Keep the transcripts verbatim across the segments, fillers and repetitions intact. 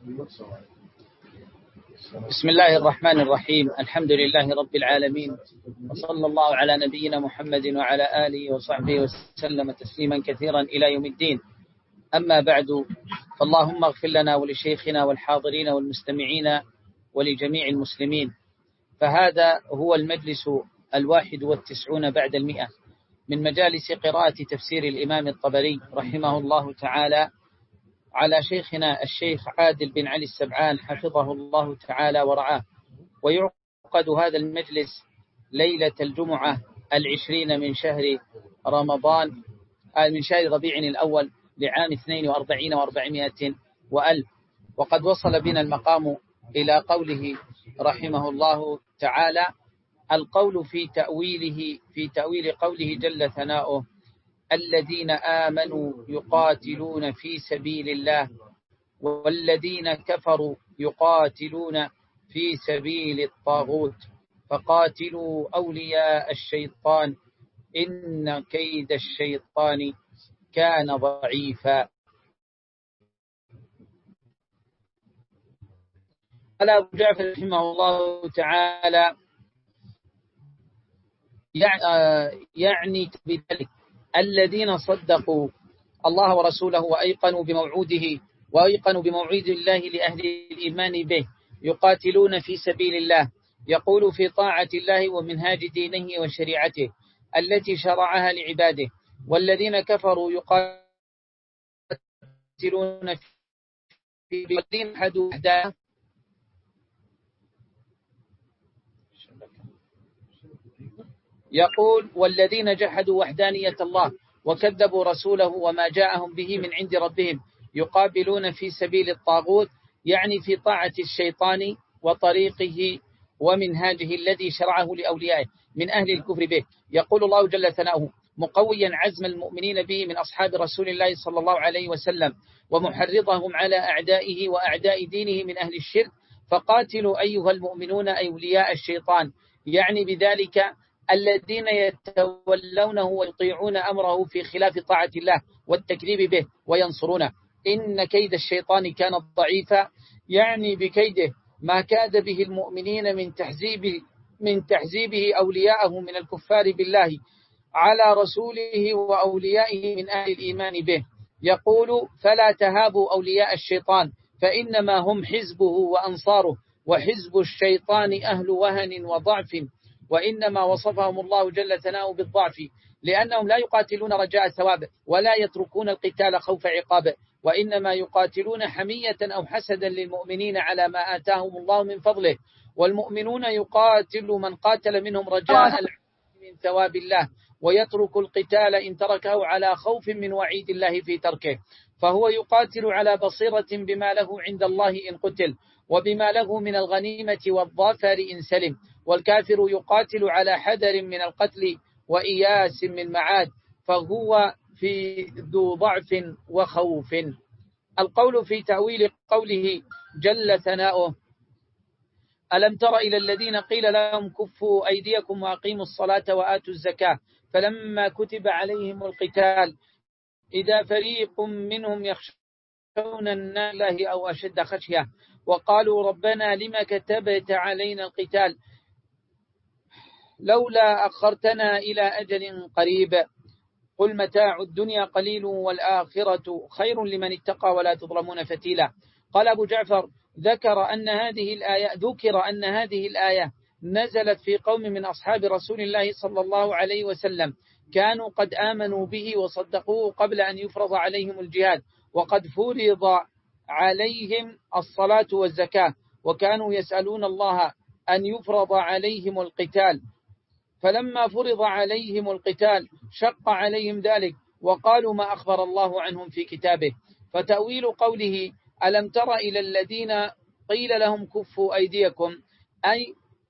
بسم الله الرحمن الرحيم. الحمد لله رب العالمين، وصلى الله على نبينا محمد وعلى آله وصحبه وسلم تسليما كثيرا إلى يوم الدين. أما بعد، فاللهم اغفر لنا ولشيخنا والحاضرين والمستمعين ولجميع المسلمين. فهذا هو المجلس الواحد والتسعون بعد المئة من مجالس قراءة تفسير الإمام الطبري رحمه الله تعالى على شيخنا الشيخ عادل بن علي السبعان حفظه الله تعالى ورعاه. ويعقد هذا المجلس ليلة الجمعة العشرين من شهر رمضان من شهر ربيع الأول لعام اثنين وأربعين وأربعمائة وألف. وقد وصل بنا المقام إلى قوله رحمه الله تعالى: القول في تأويله في تأويل قوله جل ثناؤه: الذين آمنوا يقاتلون في سبيل الله والذين كفروا يقاتلون في سبيل الطاغوت فقاتلوا أولياء الشيطان إن كيد الشيطان كان ضعيفا. قال أبو جعفر رحمه الله تعالى: يعني بذلك الذين صدقوا الله ورسوله وأيقنوا بموعوده وأيقنوا بموعود الله لأهل الإيمان به يقاتلون في سبيل الله، يقول في طاعة الله ومنهاج دينه وشريعته التي شرعها لعباده. والذين كفروا يقاتلون في الذين حدوا يقول: والذين جحدوا وحدانية الله وكذبوا رسوله وما جاءهم به من عند ربهم يقابلون في سبيل الطاغوت، يعني في طاعة الشيطان وطريقه ومنهاجه الذي شرعه لأوليائه من أهل الكفر به. يقول الله جل ثناؤه مقويا عزم المؤمنين به من أصحاب رسول الله صلى الله عليه وسلم ومحرضهم على أعدائه وأعداء دينه من أهل الشرك: فقاتلوا أيها المؤمنون أولياء الشيطان، يعني بذلك الذين يتولونه ويطيعون أمره في خلاف طاعة الله والتكذيب به وينصرونه. إن كيد الشيطان كان ضعيفا، يعني بكيده ما كاد به المؤمنين من تحزيبه من تحزيبه أولياءه من الكفار بالله على رسوله وأوليائه من أهل الإيمان به. يقول: فلا تهابوا أولياء الشيطان فإنما هم حزبه وأنصاره، وحزب الشيطان أهل وهن وضعف. وإنما وصفهم الله جل ثناؤه بالضعف لأنهم لا يقاتلون رجاء الثواب ولا يتركون القتال خوف عقابه، وإنما يقاتلون حمية أو حسدا للمؤمنين على ما آتاهم الله من فضله. والمؤمنون يقاتل من قاتل منهم رجاء من ثواب الله، ويترك القتال إن تركه على خوف من وعيد الله في تركه. فهو يقاتل على بصيرة بما له عند الله إن قتل وبما له من الغنيمة والظفر إن سلم. والكافر يقاتل على حذر من القتل وإياس من معاد، فهو في ذو ضعف وخوف. القول في تأويل قوله جل ثناؤه: ألم تر إلى الذين قيل لهم كفوا أيديكم وأقيموا الصلاة وآتوا الزكاة فلما كتب عليهم القتال إذا فريق منهم يخشون الله أو أشد خشية وقالوا ربنا لما كتبت علينا القتال لولا أخرتنا إلى أجل قريب قل متاع الدنيا قليل والآخرة خير لمن اتقى ولا تظلمون فتيلا. قال أبو جعفر: ذكر أن هذه الآية ذكر أن هذه الآية نزلت في قوم من أصحاب رسول الله صلى الله عليه وسلم كانوا قد آمنوا به وصدقوه قبل أن يفرض عليهم الجهاد، وقد فرض عليهم الصلاة والزكاة، وكانوا يسألون الله أن يفرض عليهم القتال، فلما فرض عليهم القتال شق عليهم ذلك وقالوا ما أخبر الله عنهم في كتابه. فتأويل قوله ألم تر إلى الذين قيل لهم كفوا أيديكم، أي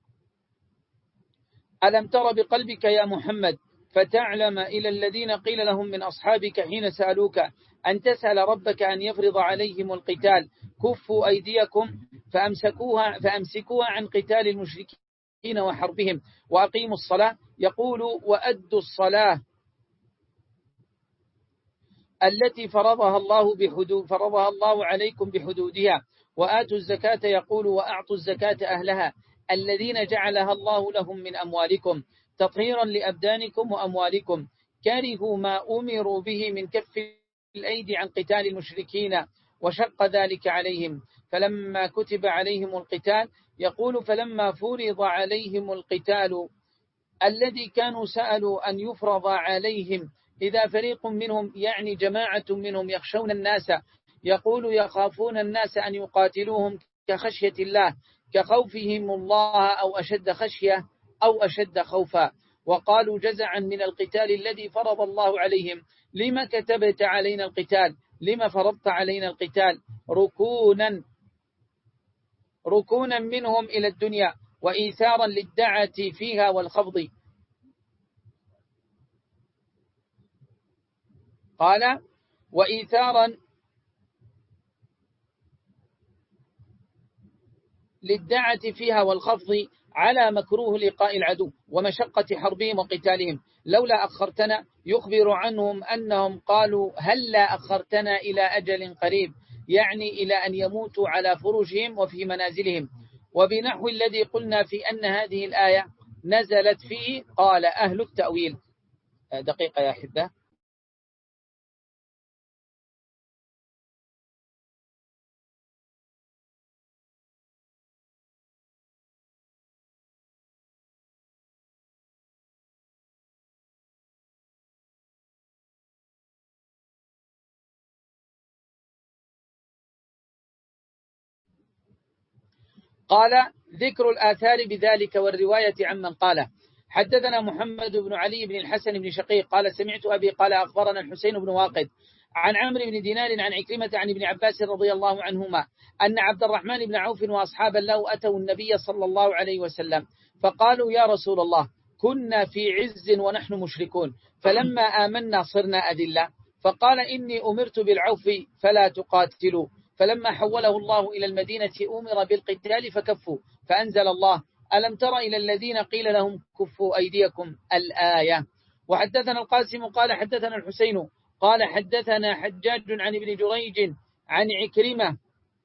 ألم تر بقلبك يا محمد فتعلم إلى الذين قيل لهم من أصحابك حين سألوك أن تسأل ربك أن يفرض عليهم القتال كفوا أيديكم فأمسكوها, فأمسكوها عن قتال المشركين وحربهم وأقيموا الصلاة. يقول: وأدوا الصلاة التي فرضها الله بحدود فرضها الله عليكم بحدودها، وآتوا الزكاة يقول وأعطوا الزكاة أهلها الذين جعلها الله لهم من أموالكم تطهيرا لأبدانكم وأموالكم، كرهوا ما أمروا به من كف الأيدي عن قتال المشركين وشق ذلك عليهم، فلما كتب عليهم القتال يقول فلما فرض عليهم القتال الذي كانوا سألوا أن يفرض عليهم إذا فريق منهم يعني جماعة منهم يخشون الناس يقول يخافون الناس أن يقاتلوهم كخشية الله كخوفهم الله أو أشد خشية أو أشد خوفا، وقالوا جزعا من القتال الذي فرض الله عليهم لما كتبت علينا القتال لما فرضت علينا القتال ركونا ركونا منهم إلى الدنيا وإيثارا للدعة فيها والخفض. قال وإيثارا للدعة فيها والخفض على مكروه لقاء العدو ومشقة حربهم وقتالهم، لولا أخرتنا يخبر عنهم أنهم قالوا هل لا أخرتنا إلى أجل قريب، يعني إلى أن يموتوا على فرجهم وفي منازلهم. وبنحو الذي قلنا في أن هذه الآية نزلت فيه قال أهل التأويل. دقيقة يا أحبة. قال ذكر الآثار بذلك والرواية عمن قاله. حدثنا محمد بن علي بن الحسن بن شقيق قال سمعت أبي قال أخبرنا الحسين بن واقد عن عمرو بن دينار عن عكرمة عن ابن عباس رضي الله عنهما أن عبد الرحمن بن عوف وأصحابا له أتوا النبي صلى الله عليه وسلم فقالوا يا رسول الله كنا في عز ونحن مشركون فلما آمنا صرنا أذلة، فقال إني أمرت بالعوف فلا تقاتلوا، فلما حوله الله إلى المدينة أمر بالقتال فكفوا، فأنزل الله ألم تر إلى الذين قيل لهم كفوا أيديكم الآية. وحدثنا القاسم قال حدثنا الحسين قال حدثنا حجاج عن ابن جريج عن عكرمة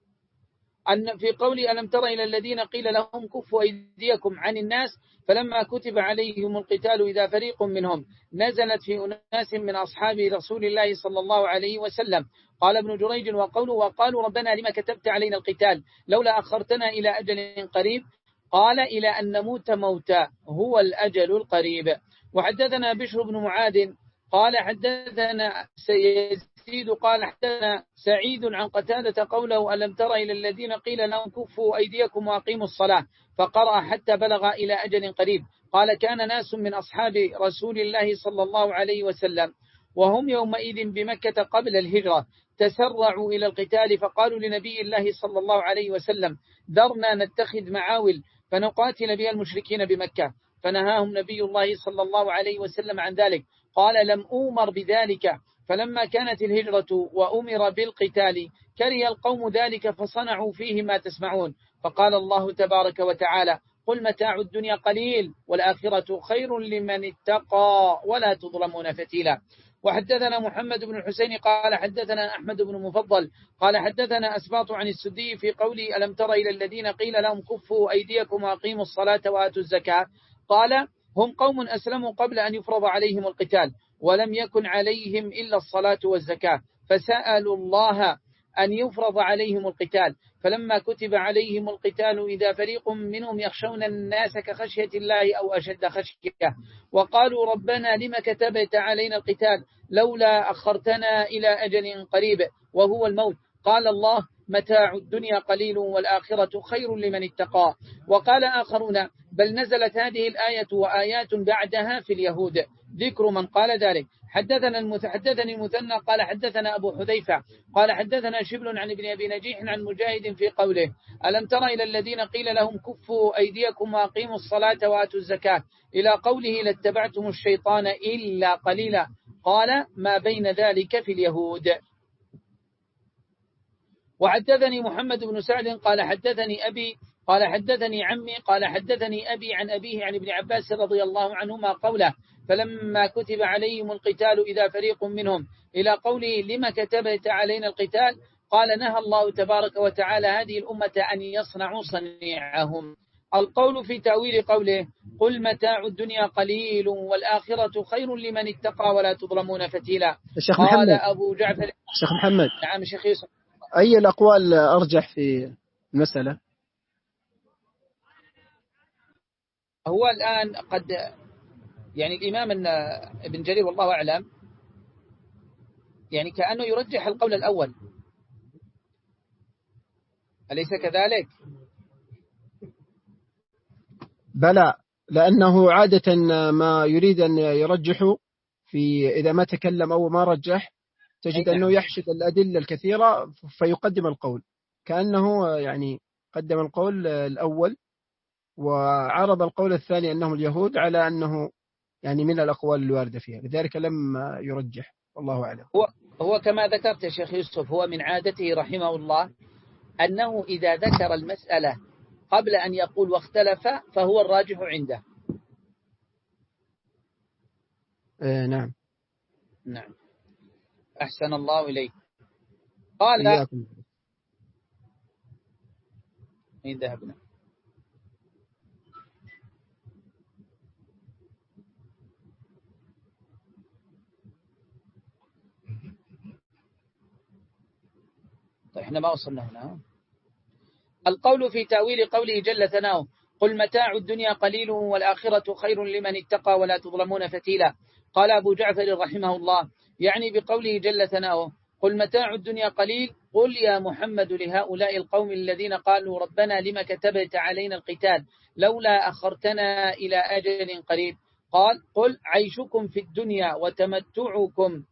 أن في قول ألم تر إلى الذين قيل لهم كفوا أيديكم عن الناس فلما كتب عليهم القتال إذا فريق منهم نزلت في أناس من أصحاب رسول الله صلى الله عليه وسلم. قال ابن جريج وقوله وقالوا ربنا لما كتبت علينا القتال لولا أخرتنا إلى أجل قريب، قال إلى أن نموت موتا هو الأجل القريب. وحدثنا بشر بن معاذ قال حدثنا يزيد قال حدثنا سعيد عن قتادة قوله ألم تر إلى الذين قيل لهم كفوا أيديكم وأقيموا الصلاة فقرأ حتى بلغ إلى أجل قريب. قال كان ناس من أصحاب رسول الله صلى الله عليه وسلم وهم يومئذ بمكة قبل الهجرة تسرعوا إلى القتال فقالوا لنبي الله صلى الله عليه وسلم ذرنا نتخذ معاول فنقاتل بها المشركين بمكة، فنهاهم نبي الله صلى الله عليه وسلم عن ذلك. قال لم أؤمر بذلك، فلما كانت الهجرة وأمر بالقتال كره القوم ذلك فصنعوا فيه ما تسمعون، فقال الله تبارك وتعالى قل متاع الدنيا قليل والآخرة خير لمن اتقى ولا تظلمون فتيلا. وحدثنا محمد بن الحسين قال حدثنا أحمد بن مفضل قال حدثنا أسباط عن السدي في قولي ألم تر إلى الذين قيل لهم كفوا أيديكم وأقيموا الصلاة وآتوا الزكاة، قال هم قوم أسلموا قبل أن يفرض عليهم القتال ولم يكن عليهم إلا الصلاة والزكاة فسألوا الله أن يفرض عليهم القتال، فلما كتب عليهم القتال إذا فريق منهم يخشون الناس كخشية الله أو أشد خشية وقالوا ربنا لما كتبت علينا القتال لولا أخرتنا إلى أجل قريب وهو الموت، قال الله متاع الدنيا قليل والآخرة خير لمن اتقى. وقال آخرون بل نزلت هذه الآية وآيات بعدها في اليهود ذكر من قال ذلك. حدثنا المتحدثني المثنى قال حدثنا أبو حذيفة قال حدثنا شبل عن ابن أبي نجيح عن مجاهد في قوله ألم تر إلى الذين قيل لهم كفوا أيديكم وأقيموا الصلاة وآتوا الزكاة إلى قوله لاتبعتم الشيطان إلا قليلا، قال ما بين ذلك في اليهود. وحدثني محمد بن سعد قال حدثني أبي قال حدثني عمي قال حدثني أبي عن أبيه عن ابن عباس رضي الله عنهما قوله فلما كتب عليهم القتال إذا فريق منهم إلى قوله لما كتبت علينا القتال قال نهى الله تبارك وتعالى هذه الأمة أن يصنعوا صنيعهم. القول في تأويل قوله قل متاع الدنيا قليل والآخرة خير لمن اتقى ولا تظلمون فتيلا. الشيخ قال محمد أبو جعفر الشيخ محمد نعم شيخ يوسف أي الأقوال أرجح في المسألة؟ هو الآن قد يعني الإمام ابن جرير والله أعلم يعني كأنه يرجح القول الأول، أليس كذلك؟ بلى، لأنه عادة ما يريد أن يرجح في إذا ما تكلم أو ما رجح تجد أنه يحشد الأدلة الكثيرة فيقدم القول، كأنه يعني قدم القول الأول وعرض القول الثاني أنهم اليهود على أنه يعني من الأقوال الواردة فيها، لذلك لم يرجح والله أعلم. هو هو كما ذكرت يا شيخ يوسف هو من عادته رحمه الله أنه إذا ذكر المسألة قبل أن يقول واختلف فهو الراجح عنده. آه نعم نعم أحسن الله إليك. قال إياكم. أين ذهبنا؟ طيب احنا ما وصلنا هنا. القول في تأويل قوله جل ثناؤه قل متاع الدنيا قليل والآخرة خير لمن اتقى ولا تظلمون فتيلا. قال أبو جعفر رحمه الله يعني بقوله جل ثناؤه قل متاع الدنيا قليل قل يا محمد لهؤلاء القوم الذين قالوا ربنا لما كتبت علينا القتال لولا أخرتنا إلى أجل قريب. قال قل عيشكم في الدنيا وتمتعكم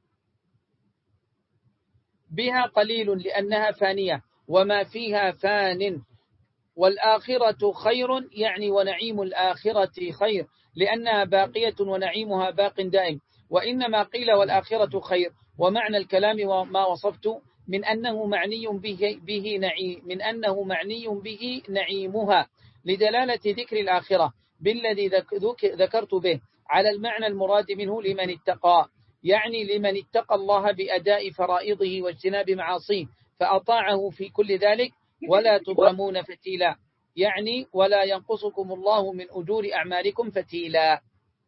بها قليل لأنها فانية وما فيها فان والآخرة خير يعني ونعيم الآخرة خير لأنها باقية ونعيمها باق دائم. وإنما قيل والآخرة خير ومعنى الكلام وما وصفت من أنه معني به, به نعيم من أنه معني به نعيمها لدلالة ذكر الآخرة بالذي ذكرت به على المعنى المراد منه لمن اتقى، يعني لمن اتقى الله بأداء فرائضه واجتناب معاصيه فأطاعه في كل ذلك ولا تظلمون فتيلا، يعني ولا ينقصكم الله من أجور أعمالكم فتيلا.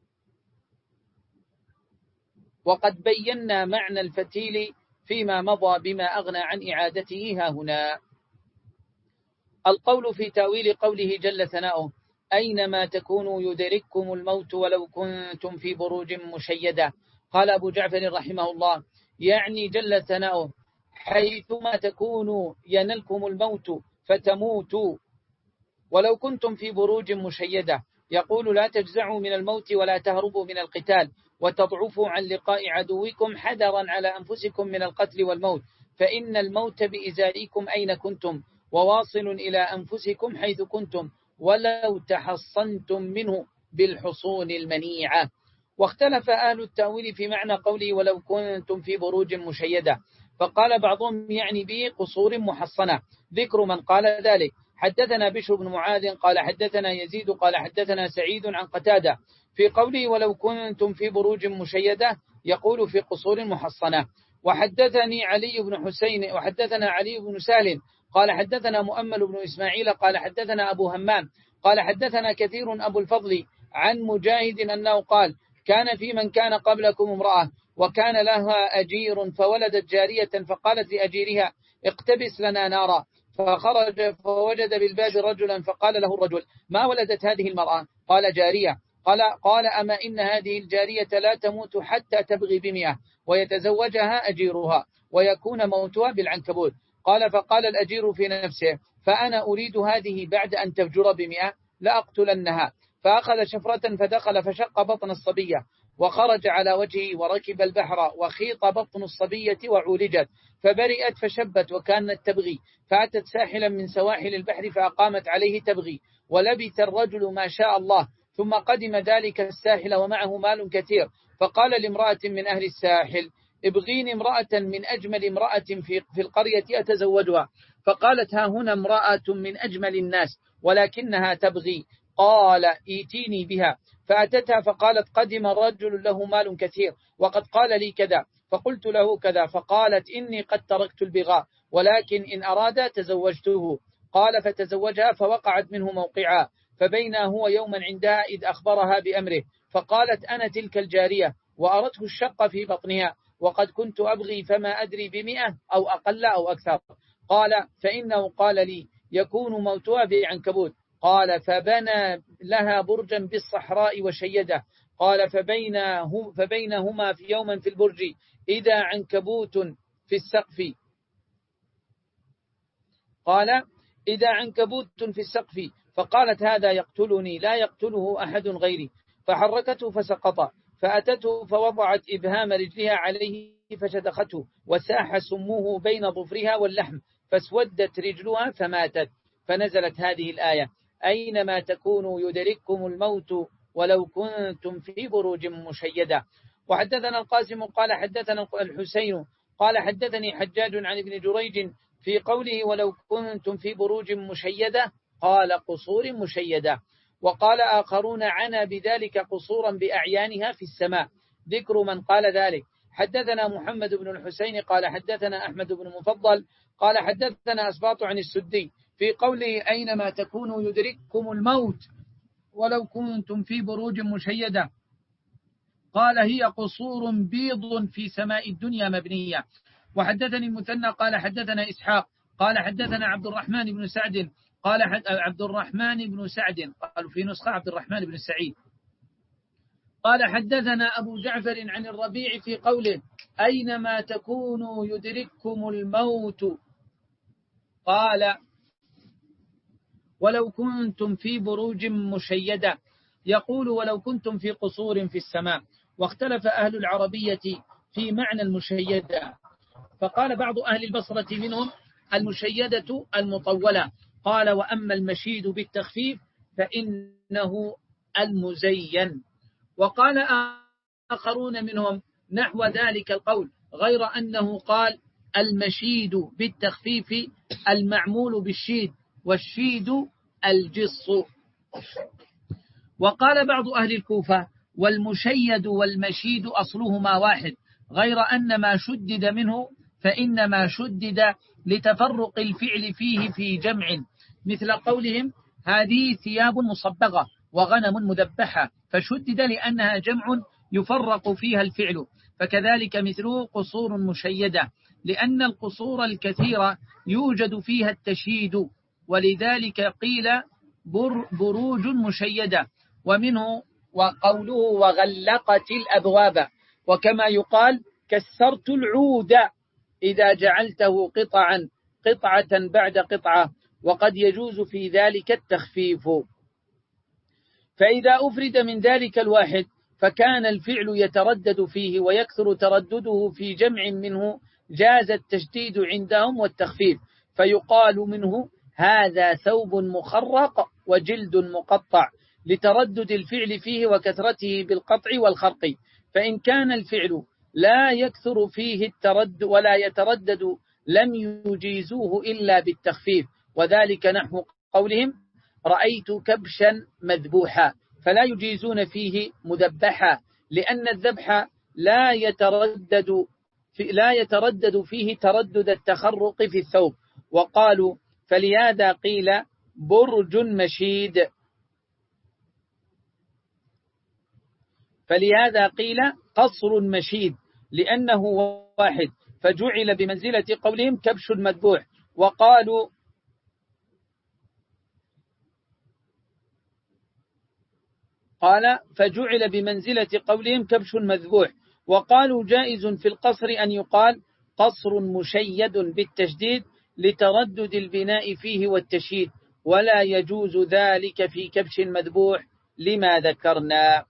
وقد بينا معنى الفتيل فيما مضى بما أغنى عن إعادته ها هنا. القول في تأويل قوله جل ثناؤه أينما تكونوا يدرككم الموت ولو كنتم في بروج مشيدة. قال أبو جعفر رحمه الله يعني جل ثناؤه حيثما تكونوا ينلكم الموت فتموتوا ولو كنتم في بروج مشيدة، يقول لا تجزعوا من الموت ولا تهربوا من القتال وتضعفوا عن لقاء عدوكم حذرا على أنفسكم من القتل والموت فإن الموت بإزائكم أين كنتم وواصل إلى أنفسكم حيث كنتم ولو تحصنتم منه بالحصون المنيعة. واختلف أهل التأويل في معنى قوله ولو كنتم في بروج مشيدة، فقال بعضهم يعني به قصور محصنة ذكر من قال ذلك. حدثنا بشر بن معاذ قال حدثنا يزيد قال حدثنا سعيد عن قتادة في قوله ولو كنتم في بروج مشيدة يقول في قصور محصنة. وحدثني علي بن حسين وحدثنا علي بن سالم قال حدثنا مؤمل بن إسماعيل قال حدثنا أبو همام قال حدثنا كثير أبو الفضل عن مجاهد أنه قال كان في من كان قبلكم امرأة وكان لها أجير فولدت جارية فقالت لأجيرها اقتبس لنا نارا فخرج فوجد بالباب رجلا فقال له الرجل ما ولدت هذه المرأة؟ قال جارية. قال, قال أما إن هذه الجارية لا تموت حتى تبغي بمئة ويتزوجها أجيرها ويكون موتها بالعنكبوت. قال فقال الأجير في نفسه فأنا أريد هذه بعد أن تفجر بمئة لأقتلنها. فأخذ شفرة فدخل فشق بطن الصبية وخرج على وجهه وركب البحر وخيط بطن الصبية وعولجت فبرئت فشبت وكانت تبغي فأتت ساحلا من سواحل البحر فأقامت عليه تبغي ولبث الرجل ما شاء الله ثم قدم ذلك الساحل ومعه مال كثير فقال لامرأة من أهل الساحل ابغيني امرأة من أجمل امرأة في, في القرية أتزوجها. فقالت ها هنا امرأة من أجمل الناس ولكنها تبغي. قال ائتيني بها، فأتتها فقالت قدم رجل له مال كثير وقد قال لي كذا، فقلت له كذا، فقالت إني قد تركت البغاء ولكن إن أراد تزوجته. قال فتزوجها فوقعت منه موقعا، فبينا هو يوما عندها إذ أخبرها بأمره، فقالت أنا تلك الجارية، وأردت الشق في بطنها وقد كنت أبغي فما أدري بمئة أو أقل أو أكثر. قال فإنه قال لي يكون موتها بعنكبوت. قال فبنى لها برجا بالصحراء وشيده. قال فبينه فبينهما في يوما في البرج إذا عنكبوت في السقف قال إذا عنكبوت في السقف فقالت هذا يقتلني لا يقتله أحد غيري، فحركته فسقط، فأتته فوضعت إبهام رجلها عليه فشدخته، وساح سمه بين ظفرها واللحم فاسودت رجلها فماتت. فنزلت هذه الآية أينما تكونوا يدرككم الموت ولو كنتم في بروج مشيدة. وحدثنا القاسم قال حدثنا الحسين قال حدثني حجاج عن ابن جريج في قوله ولو كنتم في بروج مشيدة قال قصور مشيدة. وقال آخرون عنا بذلك قصورا بأعيانها في السماء، ذكر من قال ذلك. حدثنا محمد بن الحسين قال حدثنا أحمد بن مفضل قال حدثنا أسباط عن السدي في قوله أينما تكونوا يدرككم الموت ولو كنتم في بروج مشيدة قال هي قصور بيض في سماء الدنيا مبنية. وحدثني المثنى قال حدثنا إسحاق قال حدثنا عبد الرحمن بن سعد قال عبد الرحمن بن سعد قالوا في نسخة عبد الرحمن بن سعيد قال حدثنا أبو جعفر عن الربيع في قوله أينما تكونوا يدرككم الموت قال ولو كنتم في بروج مشيدة يقول ولو كنتم في قصور في السماء. واختلف أهل العربية في معنى المشيدة، فقال بعض أهل البصرة منهم المشيدة المطولة، قال وأما المشيد بالتخفيف فإنه المزين. وقال آخرون منهم نحو ذلك القول غير أنه قال المشيد بالتخفيف المعمول بالشيد والشيد الجص. وقال بعض أهل الكوفة والمشيد والمشيد أصلهما واحد غير أن ما شدد منه فإنما شدد لتفرق الفعل فيه في جمع، مثل قولهم هذه ثياب مصبغة وغنم مذبحة فشدد لأنها جمع يفرق فيها الفعل. فكذلك مثله قصور مشيدة لأن القصور الكثيرة يوجد فيها التشييد، ولذلك قيل بروج مشيدة. ومنه وقوله وغلقت الأبواب، وكما يقال كسرت العود إذا جعلته قطعا قطعة بعد قطعة، وقد يجوز في ذلك التخفيف. فإذا أفرد من ذلك الواحد فكان الفعل يتردد فيه ويكثر تردده في جمع منه جاز التشديد عندهم والتخفيف، فيقال منه هذا ثوب مخرق وجلد مقطع لتردد الفعل فيه وكثرته بالقطع والخرق. فإن كان الفعل لا يكثر فيه التردد ولا يتردد لم يجيزوه إلا بالتخفيف، وذلك نحو قولهم رأيت كبشا مذبوحا، فلا يجيزون فيه مذبحا لأن الذبح لا يتردد في لا يتردد فيه تردد التخرق في الثوب. وقالوا فلهذا قيل برج مشيد فلهذا قيل قصر مشيد لأنه واحد، فجعل بمنزلة قولهم كبش مذبوح. وقالوا قال فجعل بمنزلة قولهم كبش مذبوح. وقالوا جائز في القصر أن يقال قصر مشيد بالتشديد لتردد البناء فيه والتشييد، ولا يجوز ذلك في كبش مذبوح لما ذكرنا.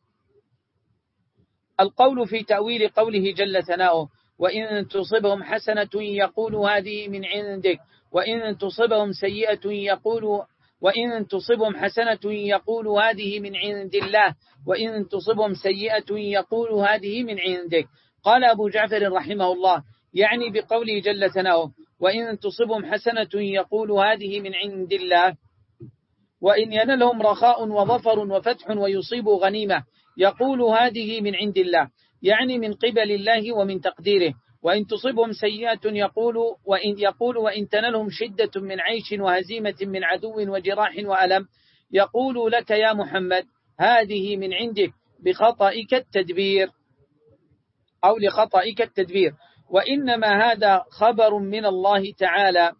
القول في تأويل قوله جل ثناؤه وإن تصبهم حسنة يقول هذه من عندك وإن تصبهم سيئة يقول وإن تصبهم حسنة يقول هذه من عند الله وإن تصبهم سيئة يقول هذه من عندك. قال أبو جعفر رحمه الله يعني بقوله جل ثناؤه وإن تصبهم حسنة يقول هذه من عند الله وإن ينلهم رخاء وظفر وفتح ويصيبوا غنيمة يقول هذه من عند الله، يعني من قبل الله ومن تقديره. وإن تصبهم سيئة يقول وإن يقول وإن تنلهم شدة من عيش وهزيمة من عدو وجراح وألم يقول لك يا محمد هذه من عندك بخطئك التدبير أو لخطئك التدبير، وإنما هذا خبر من الله تعالى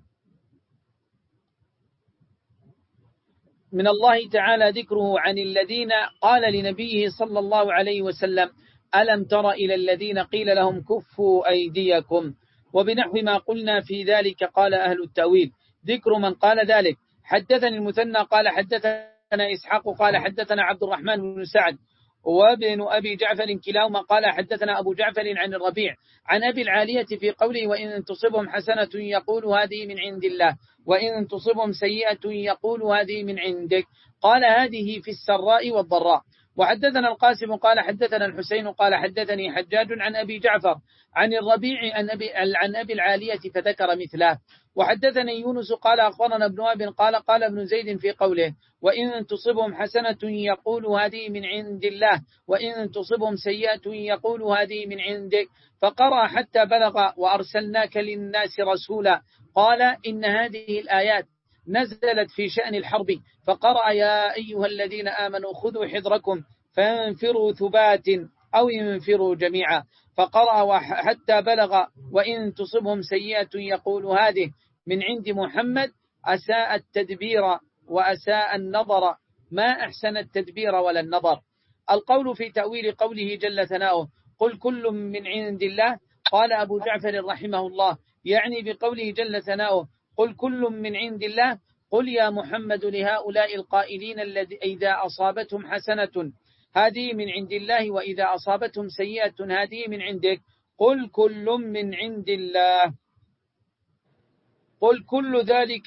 من الله تعالى ذكره عن الذين قال لنبيه صلى الله عليه وسلم ألم تر إلى الذين قيل لهم كفوا أيديكم، وبنحو ما قلنا في ذلك قال أهل التأويل. ذكر من قال ذلك: حدثني المثنى قال حدثنا إسحاق قال حدثنا عبد الرحمن بن سعد وابن أبي جعفر كلاهما قال حدثنا أبو جعفر عن الربيع عن أبي العالية في قوله وإن تصبهم حسنة يقول هذه من عند الله وإن تصبهم سيئة يقول هذه من عندك، قال هذه في السراء والضراء. وحدثنا القاسم قال حدثنا الحسين قال حدثني حجاج عن أبي جعفر عن الربيع عن أبي, عن أبي العالية فذكر مثله. وحدثني يونس قال أخبرنا ابن وهب قال قال ابن زيد في قوله وإن تصبهم حسنة يقول هذه من عند الله وإن تصبهم سيئة يقول هذه من عندك، فقرأ حتى بلغ وأرسلناك للناس رسولا، قال إن هذه الآيات نزلت في شأن الحرب، فقرأ يا أيها الذين آمنوا خذوا حذركم فانفروا ثبات أو ينفروا جميعا، فقرأ حتى بلغ وإن تصبهم سيئة يقول هذه من عند محمد، أساء التدبير وأساء النظر ما أحسن التدبير ولا النظر. القول في تأويل قوله جل ثناؤه قل كل من عند الله، قال أبو جعفر رحمه الله يعني بقوله جل ثناؤه قل كل من عند الله قل يا محمد لهؤلاء القائلين الذي إذا أصابتهم حسنة هذه من عند الله وإذا أصابتهم سيئة هذه من عندك، قل كل من عند الله، قل كل ذلك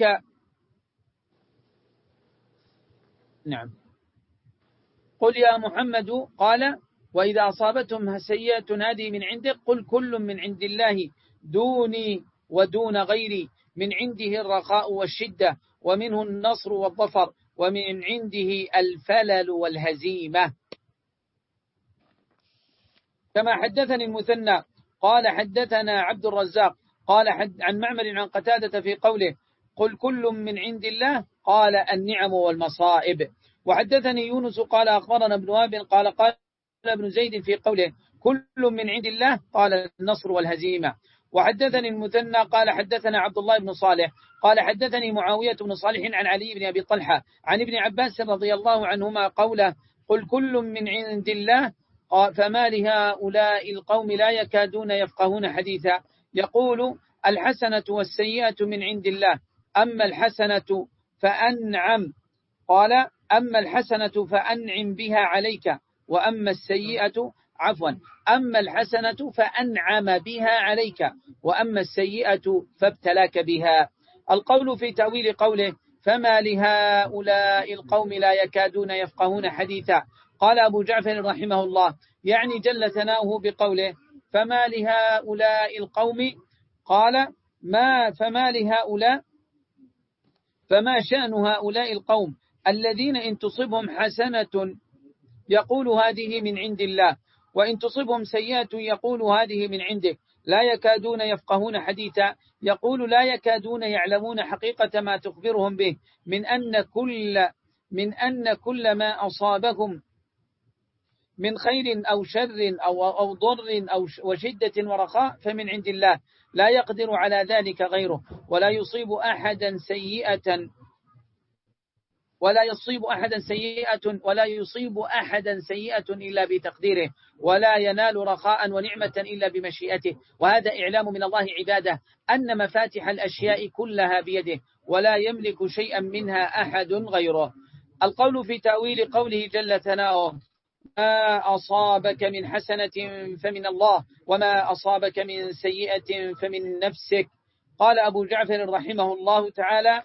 نعم قل يا محمد قال وإذا أصابتهم سيئة هذه من عندك قل كل من عند الله دوني ودون غيري، من عنده الرخاء والشدة ومنه النصر والظفر ومن عنده الفلل والهزيمة. كما حدثني المثنى قال حدثنا عبد الرزاق قال حد عن معمر عن قتادة في قوله قل كل من عند الله قال النعم والمصائب. وحدثني يونس قال أخبرنا ابن وهب قال قال ابن زيد في قوله كل من عند الله قال النصر والهزيمة. وحدثني المثنى قال حدثنا عبد الله بن صالح قال حدثني معاوية بن صالح عن علي بن أبي طلحة عن ابن عباس رضي الله عنهما قوله قل كل من عند الله فما لهؤلاء القوم لا يكادون يفقهون حديثا، يقول الحسنة والسيئة من عند الله، أما الحسنة فأنعم قال أما الحسنة فأنعم بها عليك وأما السيئة عفوا أما الحسنة فأنعم بها عليك وأما السيئة فابتلاك بها. القول في تأويل قوله فما لهؤلاء القوم لا يكادون يفقهون حديثا، قال أبو جعفر رحمه الله يعني جل ثناؤه بقوله فما لهؤلاء القوم قال ما فما لهؤلاء فما شأن هؤلاء القوم الذين إن تصبهم حسنة يقول هذه من عند الله وإن تصبهم سيئة يقول هذه من عندك، لا يكادون يفقهون حديثا، يقول لا يكادون يعلمون حقيقة ما تخبرهم به من أن كل من أن كل ما أصابهم من خير أو شر أو أو ضر أو وشدة ورخاء فمن عند الله، لا يقدر على ذلك غيره، ولا يصيب أحدا سيئة ولا يصيب أحدا سيئة ولا يصيب أحدا سيئة إلا بتقديره، ولا ينال رخاء ونعمة إلا بمشيئته. وهذا إعلام من الله عباده أن مفاتح الأشياء كلها بيده ولا يملك شيئا منها أحد غيره. القول في تأويل قوله جل ثناؤه ما أصابك من حسنة فمن الله وما أصابك من سيئة فمن نفسك، قال أبو جعفر رحمه الله تعالى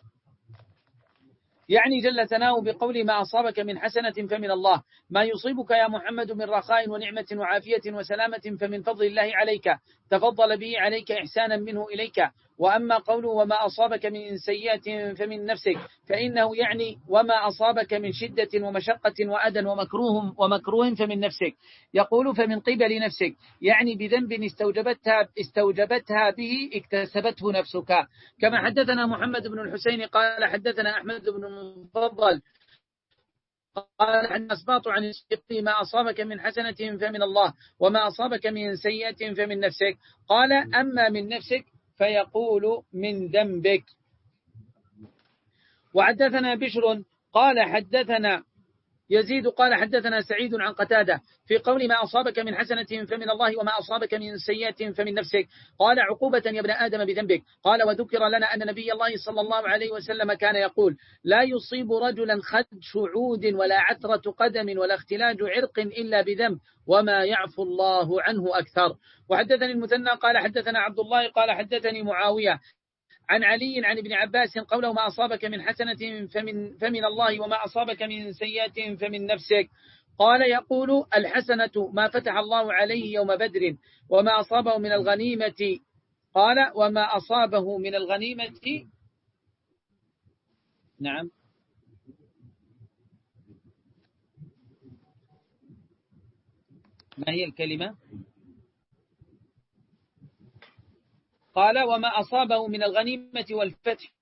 يعني جل ثناؤه بقول ما أصابك من حسنة فمن الله، ما يصيبك يا محمد من رخاء ونعمة وعافية وسلامة فمن فضل الله عليك، تفضل به عليك إحسانا منه إليك، وأما قوله وما أصابك من سيئة فمن نفسك فإنه يعني وما أصابك من شدة ومشقة وأذى ومكروه ومكروه فمن نفسك. يقول فمن قبل نفسك يعني بذنب استوجبتها استوجبتها به اكتسبته نفسك. كما حدثنا محمد بن الحسين قال حدثنا أحمد بن المفضل قال عن أسباط عن الشقي ما أصابك من حسنة فمن الله وما أصابك من سيئة فمن نفسك. قال أما من نفسك فيقول من ذنبك. وحدثنا بشر قال حدثنا يزيد قال حدثنا سعيد عن قتادة في قول ما أصابك من حسنة فمن الله وما أصابك من سيئة فمن نفسك. قال عقوبة يا ابن آدم بذنبك. قال وذكر لنا أن نبي الله صلى الله عليه وسلم كان يقول لا يصيب رجلا خدش عود ولا عثرة قدم ولا اختلاج عرق إلا بذنب وما يعفو الله عنه أكثر. وحدثني المثنى قال حدثنا عبد الله قال حدثني معاوية عن علي عن ابن عباس قوله ما أصابك من حسنة فمن, فمن الله وما أصابك من سيئة فمن نفسك. قال يقول الحسنة ما فتح الله عليه يوم بدر وما أصابه من الغنيمة. قال وما أصابه من الغنيمة نعم ما هي الكلمة؟ قال وما أصابه من الغنيمة والفتح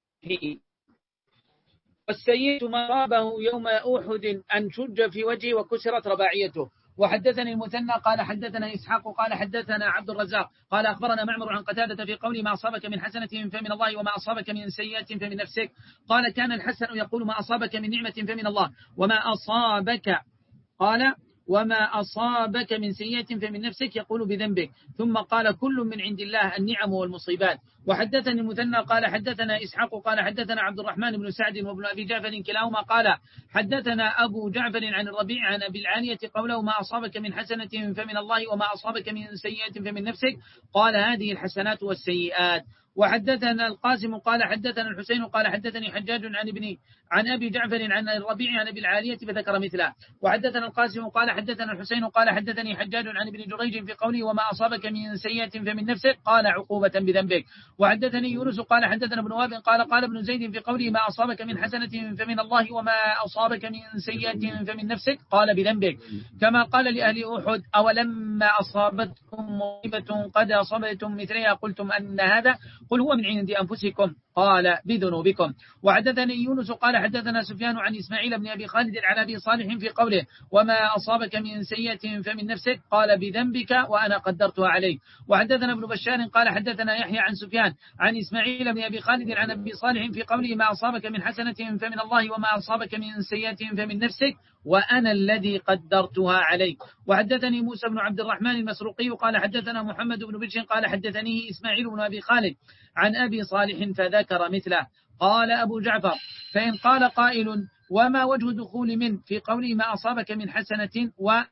والسيئة ما أصابه يوم أحد أن شج في وجهه وكسرت رباعيته. وحدثني المثنى قال حدثنا إسحاق قال حدثنا عبد الرزاق قال أخبرنا معمر عن قتادة في قول ما أصابك من حسنة فمن الله وما أصابك من سيئة فمن نفسك. قال كان الحسن يقول ما أصابك من نعمة فمن الله وما أصابك قال وما أصابك من سيئة فمن نفسك يقول بذنبك. ثم قال كل من عند الله النعم والمصيبات. وحدثني المثنى قال حدثنا إسحاق قال حدثنا عبد الرحمن بن سعد وابن أبي جعفر كلاهما قال حدثنا أبو جعفر عن الربيع عن أبي العالية قوله ما أصابك من حسنة فمن الله وما أصابك من سيئة فمن نفسك. قال هذه الحسنات والسيئات. وحدثنا القاسم قال حدثنا الحسين قال حدثني حجاج عن ابن عن أبي جعفر عن الربيع عن أبي العالية فذكر مثله. وحدثنا القاسم قال حدثنا الحسين قال حدثني حجاج عن ابن جريج في قوله وما أصابك من سيئة فمن نفسك قال عقوبة بذنبك. وحدثني يونس قال حدثنا ابن وهب قال قال ابن زيد في قوله ما أصابك من حسنة فمن الله وما أصابك من سيئة فمن نفسك قال بذنبك. كما قال لأهل أحد أولما أصابتكم مصيبة قد أصابتم مثلها قلتم أن هذا قل هو من عند أنفسكم قال بذنوبكم. وحدثني يونس قال حدثنا سفيان عن إسماعيل بن أبي خالد عن أبي صالح في قوله وما أصابك من سيئة فمن نفسك قال بذنبك وأنا قدرتها عليك. وحدثنا ابن بشار قال حدثنا يحيى عن سفيان عن إسماعيل بن أبي خالد عن أبي صالح في قوله ما أصابك من حسنة فمن الله وما أصابك من سيئة فمن نفسك وأنا الذي قدرتها عليك. وحدثني موسى بن عبد الرحمن المسروقي قال حدثنا محمد بن بشر قال حدثنيه إسماعيل بن أبي خالد عن أبي صالح فذكر مثله. قال أبو جعفر فإن قال قائل وما وجه دخول من في قوله ما أصابك من حسنة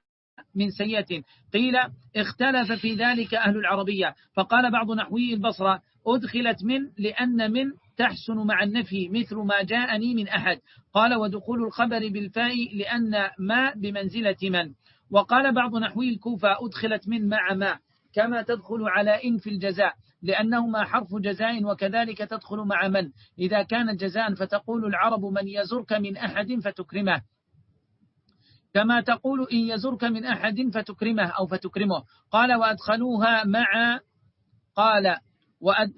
ومن سيئة قيل اختلف في ذلك أهل العربية فقال بعض نحوي البصرة أدخلت من لأن من تحسن مع النفي مثل ما جاءني من أحد. قال ودخول الخبر بالفاء لأن ما بمنزلة من. وقال بعض نحوي الكوفة أدخلت من مع ما كما تدخل على إن في الجزاء لأنهما حرف جزاء وكذلك تدخل مع من إذا كانت جزاء فتقول العرب من يزرك من أحد فتكرمه كما تقول إن يزرك من أحد فتكرمه أو فتكرمه. قال وأدخلوها مع قال وأد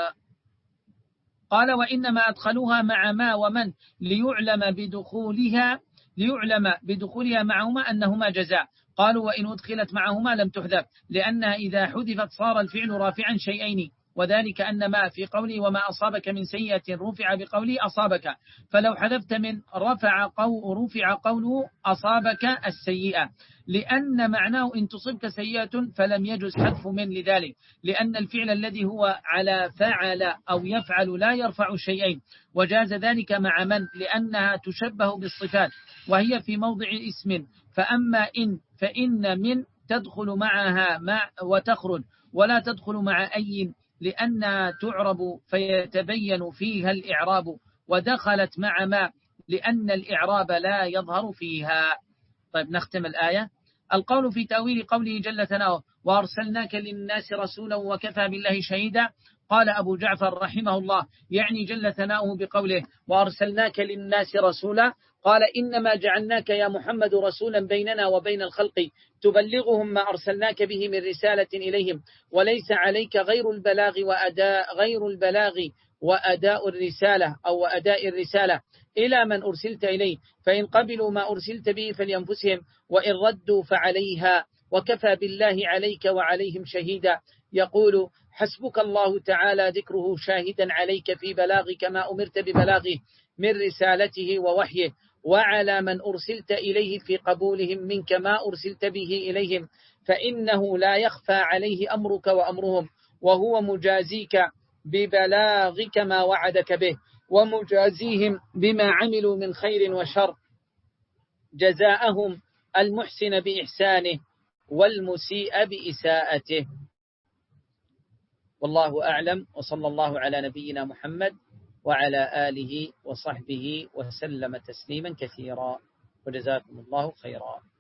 قال وإنما أدخلوها مع ما ومن ليعلم بدخولها ليعلم بدخولها معهما أنهما جزاء. قالوا وإن أدخلت معهما لم تحذف لأنها إذا حذفت صار الفعل رافعا شيئين وذلك أن ما في قوله وما أصابك من سيئة رفع بقوله أصابك فلو حذفت من رفع قو رفع قوله أصابك السيئة لأن معناه إن تصبك سيئة فلم يجز حذف من لذلك لأن الفعل الذي هو على فعل أو يفعل لا يرفع شيئين وجاز ذلك مع من لأنها تشبه بالصفات وهي في موضع اسم. فأما إن فإن من تدخل معها مع وتخرج ولا تدخل مع أي لأنها تعرب فيتبين فيها الإعراب ودخلت مع ما لأن الإعراب لا يظهر فيها. طيب نختم الآية. القول في تأويل قوله جل ثناؤه وأرسلناك للناس رسولا وكفى بالله شهيدا. قال أبو جعفر رحمه الله يعني جل ثناؤه بقوله وأرسلناك للناس رسولا، قال إنما جعلناك يا محمد رسولا بيننا وبين الخلق تبلغهم ما أرسلناك به من رسالة إليهم، وليس عليك غير البلاغ وأداء غير البلاغ وأداء الرسالة أو أداء الرسالة إلى من أرسلت إليه، فإن قبلوا ما أرسلت به فلينفسهم وإن ردوا فعليها، وكفى بالله عليك وعليهم شهيدا. يقول حسبك الله تعالى ذكره شاهدا عليك في بلاغك ما أمرت ببلاغه من رسالته ووحيه، وعلى من أرسلت إليه في قبولهم منك ما أرسلت به إليهم، فإنه لا يخفى عليه أمرك وأمرهم، وهو مجازيك ببلاغك ما وعدك به، ومجازيهم بما عملوا من خير وشر جزاءهم المحسن بإحسانه والمسيء بإساءته. والله أعلم، وصلى الله على نبينا محمد وعلى آله وصحبه وسلم تسليما كثيرا، وجزاكم الله خيرا.